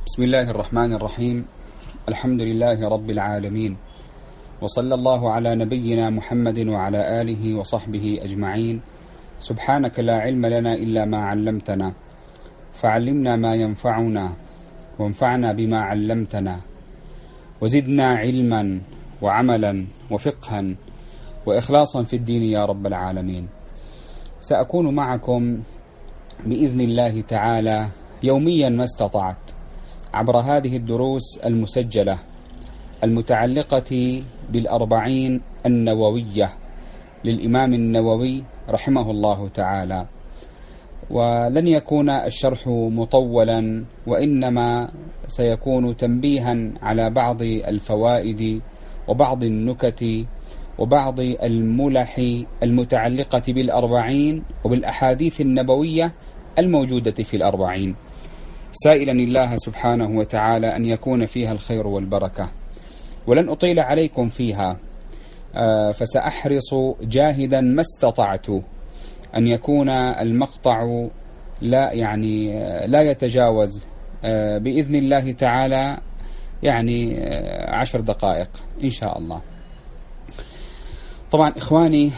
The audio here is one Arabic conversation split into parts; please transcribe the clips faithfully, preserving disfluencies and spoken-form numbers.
بسم الله الرحمن الرحيم. الحمد لله رب العالمين، وصلى الله على نبينا محمد وعلى آله وصحبه أجمعين. سبحانك لا علم لنا إلا ما علمتنا، فعلمنا ما ينفعنا وانفعنا بما علمتنا، وزدنا علما وعملا وفقها وإخلاصا في الدين يا رب العالمين. سأكون معكم بإذن الله تعالى يوميا ما استطعت عبر هذه الدروس المسجلة المتعلقة بالأربعين النووية للإمام النووي رحمه الله تعالى. ولن يكون الشرح مطولا، وإنما سيكون تنبيها على بعض الفوائد وبعض النكت وبعض الملح المتعلقة بالأربعين وبالأحاديث النبوية الموجودة في الأربعين، سائلا الله سبحانه وتعالى أن يكون فيها الخير والبركة. ولن أطيل عليكم فيها، فسأحرص جاهدا ما استطعت أن يكون المقطع لا يعني لا يتجاوز بإذن الله تعالى يعني عشر دقائق إن شاء الله. طبعا إخواني،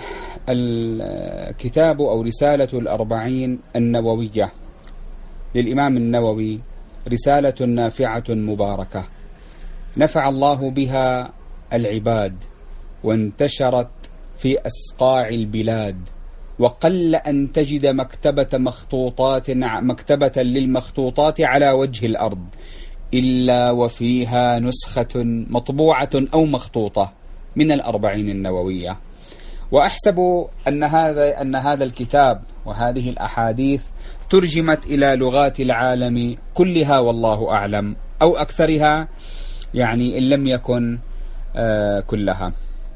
الكتاب أو رسالة الأربعين النووية للإمام النووي رسالة نافعة مباركة نفع الله بها العباد، وانتشرت في أسقاع البلاد، وقل أن تجد مكتبة مخطوطات مكتبة للمخطوطات على وجه الأرض إلا وفيها نسخة مطبوعة أو مخطوطة من الأربعين النووية. وأحسب أن هذا أن هذا الكتاب وهذه الأحاديث ترجمت إلى لغات العالم كلها والله أعلم، أو أكثرها يعني إن لم يكن آه كلها.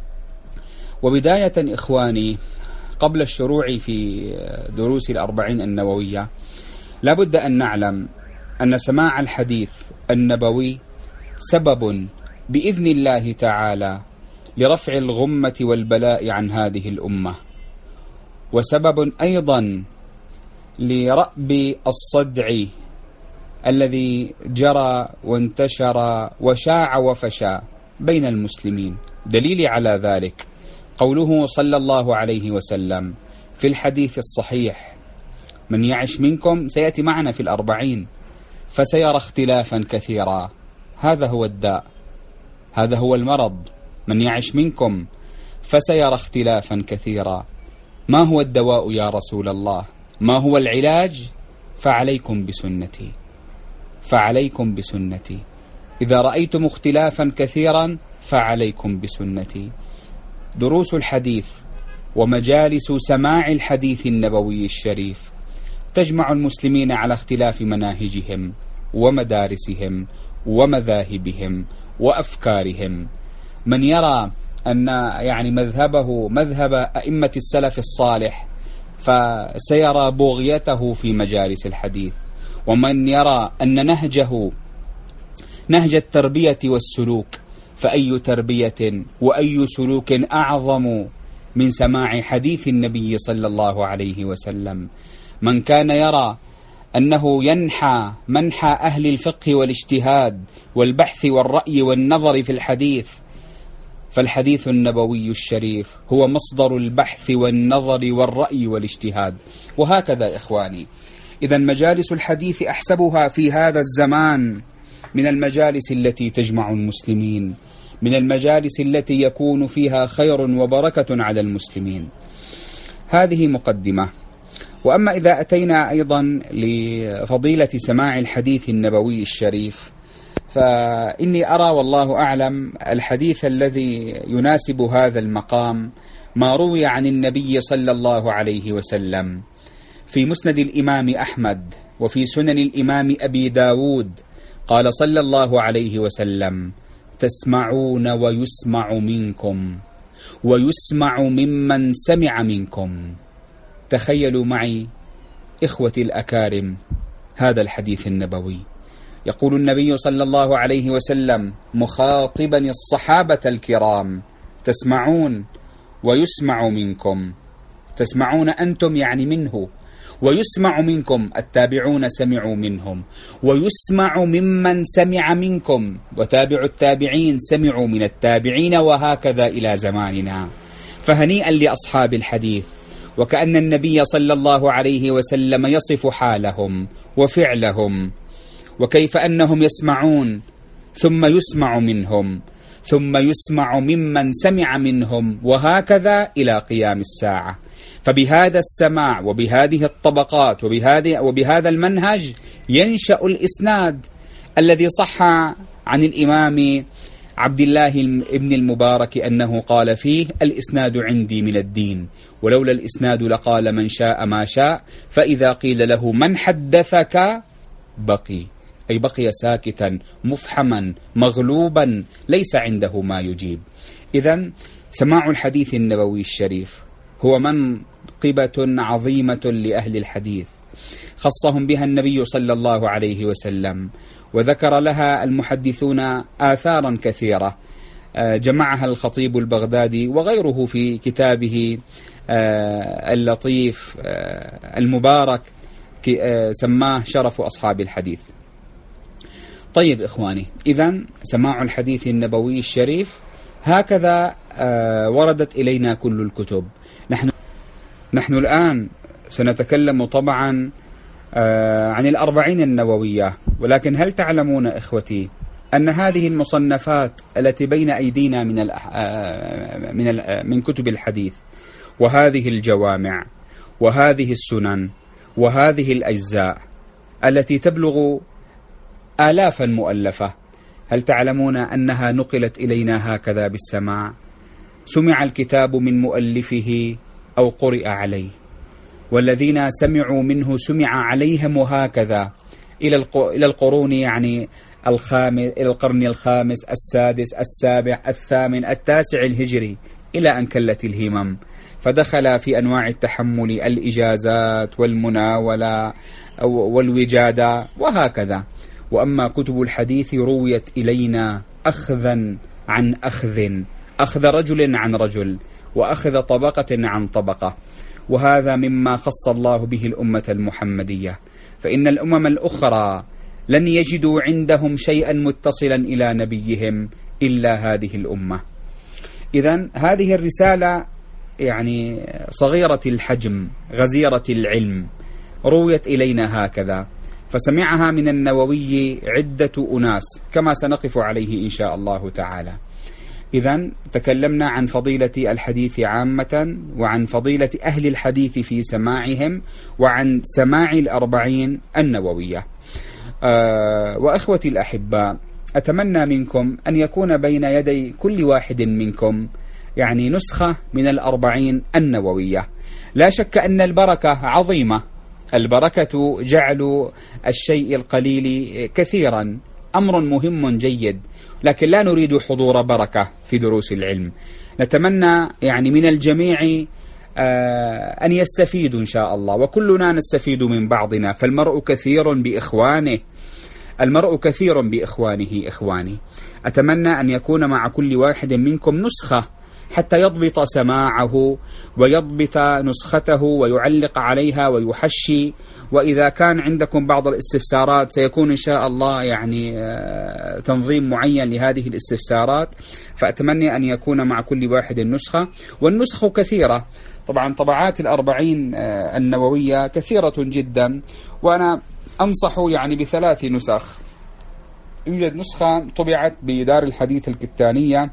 وبداية إخواني، قبل الشروع في دروس الأربعين النووية لابد أن نعلم أن سماع الحديث النبوي سبب بإذن الله تعالى لرفع الغمة والبلاء عن هذه الأمة، وسبب أيضا لرأب الصدع الذي جرى وانتشر وشاع وفشى بين المسلمين. دليل على ذلك قوله صلى الله عليه وسلم في الحديث الصحيح: من يعش منكم، سيأتي معنا في الأربعين، فسيرى اختلافا كثيرا. هذا هو الداء، هذا هو المرض. من يعش منكم فسيرى اختلافا كثيرا. ما هو الدواء يا رسول الله؟ ما هو العلاج؟ فعليكم بسنتي، فعليكم بسنتي. إذا رأيتم اختلافا كثيرا فعليكم بسنتي. دروس الحديث ومجالس سماع الحديث النبوي الشريف تجمع المسلمين على اختلاف مناهجهم ومدارسهم ومذاهبهم وأفكارهم. من يرى أن يعني مذهبه مذهب أئمة السلف الصالح فسيرى بغيته في مجالس الحديث، ومن يرى أن نهجه نهج التربية والسلوك فأي تربية وأي سلوك أعظم من سماع حديث النبي صلى الله عليه وسلم. من كان يرى أنه ينحى منحى أهل الفقه والاجتهاد والبحث والرأي والنظر في الحديث، فالحديث النبوي الشريف هو مصدر البحث والنظر والرأي والاجتهاد. وهكذا إخواني، إذا مجالس الحديث أحسبها في هذا الزمان من المجالس التي تجمع المسلمين، من المجالس التي يكون فيها خير وبركة على المسلمين. هذه مقدمة. وأما إذا أتينا أيضا لفضيلة سماع الحديث النبوي الشريف، فإني أرى والله أعلم الحديث الذي يناسب هذا المقام ما روي عن النبي صلى الله عليه وسلم في مسند الإمام أحمد وفي سنن الإمام أبي داود. قال صلى الله عليه وسلم: تسمعون ويسمع منكم ويسمع ممن سمع منكم. تخيلوا معي إخوتي الأكارم هذا الحديث النبوي. يقول النبي صلى الله عليه وسلم مخاطبا الصحابة الكرام: تسمعون ويسمع منكم. تسمعون أنتم يعني منه، ويسمع منكم، التابعون سمعوا منهم، ويسمع ممن سمع منكم، وتابع التابعين سمعوا من التابعين، وهكذا إلى زماننا. فهنيئا لأصحاب الحديث، وكأن النبي صلى الله عليه وسلم يصف حالهم وفعلهم، وكيف أنهم يسمعون ثم يسمع منهم ثم يسمع ممن سمع منهم، وهكذا إلى قيام الساعة. فبهذا السماع وبهذه الطبقات وبهذه وبهذا المنهج ينشأ الإسناد الذي صح عن الإمام عبد الله ابن المبارك أنه قال فيه: الإسناد عندي من الدين، ولولا الإسناد لقال من شاء ما شاء، فإذا قيل له من حدثك بقي، أي بقي ساكتا مفحما مغلوبا ليس عنده ما يجيب. إذن سماع الحديث النبوي الشريف هو منقبة عظيمة لأهل الحديث، خصهم بها النبي صلى الله عليه وسلم، وذكر لها المحدثون آثارا كثيرة جمعها الخطيب البغدادي وغيره في كتابه اللطيف المبارك سماه شرف أصحاب الحديث. طيب إخواني، إذن سماع الحديث النبوي الشريف هكذا وردت إلينا كل الكتب. نحن نحن الآن سنتكلم طبعا عن الأربعين النووية، ولكن هل تعلمون إخوتي أن هذه المصنفات التي بين أيدينا من من من كتب الحديث، وهذه الجوامع وهذه السنن وهذه الأجزاء التي تبلغ آلافا مؤلفة، هل تعلمون أنها نقلت إلينا هكذا بالسماع؟ سمع الكتاب من مؤلفه أو قرئ عليه، والذين سمعوا منه سمع عليهم هكذا إلى إلى القرون، يعني الخامس إلى القرن الخامس السادس السابع الثامن التاسع الهجري، إلى أن كلت الهمم فدخل في أنواع التحمل الإجازات والمناولة والوجادة وهكذا. وأما كتب الحديث رويت إلينا أخذا عن أخذ، أخذ رجل عن رجل، وأخذ طبقة عن طبقة، وهذا مما خص الله به الأمة المحمدية، فإن الأمم الأخرى لن يجدوا عندهم شيئا متصلا إلى نبيهم إلا هذه الأمة. إذن هذه الرسالة يعني صغيرة الحجم غزيرة العلم رويت إلينا هكذا، فسمعها من النووي عدة أناس كما سنقف عليه إن شاء الله تعالى. إذن تكلمنا عن فضيلة الحديث عامة، وعن فضيلة أهل الحديث في سماعهم، وعن سماع الأربعين النووية. أه وأخوتي الأحباء، أتمنى منكم أن يكون بين يدي كل واحد منكم يعني نسخة من الأربعين النووية. لا شك أن البركة عظيمة، البركة جعل الشيء القليل كثيرا، أمر مهم جيد، لكن لا نريد حضور بركة في دروس العلم. نتمنى يعني من الجميع أن يستفيدوا إن شاء الله، وكلنا نستفيد من بعضنا، فالمرء كثير بإخوانه، المرء كثير بإخوانه. إخواني، أتمنى أن يكون مع كل واحد منكم نسخة حتى يضبط سماعه ويضبط نسخته ويعلق عليها ويحشي. وإذا كان عندكم بعض الاستفسارات سيكون إن شاء الله يعني تنظيم معين لهذه الاستفسارات، فأتمنى أن يكون مع كل واحد نسخة. والنسخ كثيرة طبعا، طبعات الأربعين النووية كثيرة جدا، وأنا أنصح يعني بثلاث نسخ. يوجد نسخة طبعت بدار الحديث الكتانية،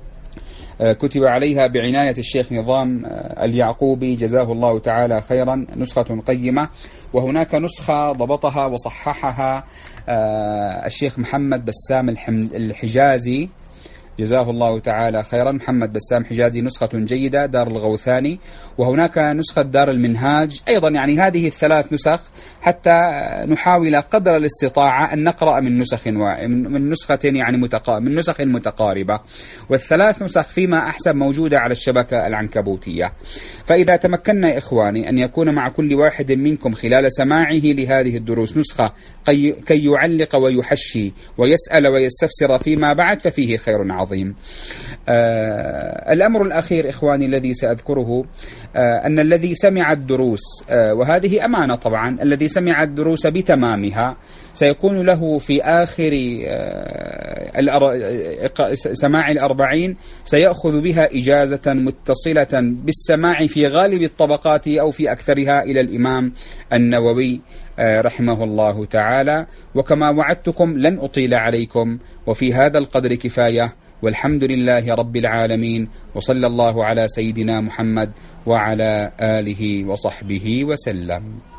كتب عليها بعناية الشيخ نظام اليعقوبي جزاه الله تعالى خيرا، نسخة قيمة. وهناك نسخة ضبطها وصححها الشيخ محمد بسام الحجازي جزاه الله تعالى خيرا، محمد بسام حجازي، نسخة جيدة، دار الغوثاني. وهناك نسخة دار المنهاج أيضا. يعني هذه الثلاث نسخ حتى نحاول قدر الاستطاعة أن نقرأ من نسخ من نسخة يعني متقا من نسخ متقاربة، والثلاث نسخ فيما أحسن موجودة على الشبكة العنكبوتية. فإذا تمكنا إخواني أن يكون مع كل واحد منكم خلال سماعه لهذه الدروس نسخة كي يعلق ويحشي ويسأل ويستفسر فيما بعد، ففيه خير عظيم. آه الأمر الأخير إخواني الذي سأذكره آه أن الذي سمع الدروس آه وهذه أمانة طبعا، الذي سمع الدروس بتمامها سيكون له في آخر آه سماع الأربعين سيأخذ بها إجازة متصلة بالسماع في غالب الطبقات أو في أكثرها إلى الإمام النووي رحمه الله تعالى. وكما وعدتكم لن أطيل عليكم، وفي هذا القدر كفاية، والحمد لله رب العالمين، وصلى الله على سيدنا محمد وعلى آله وصحبه وسلم.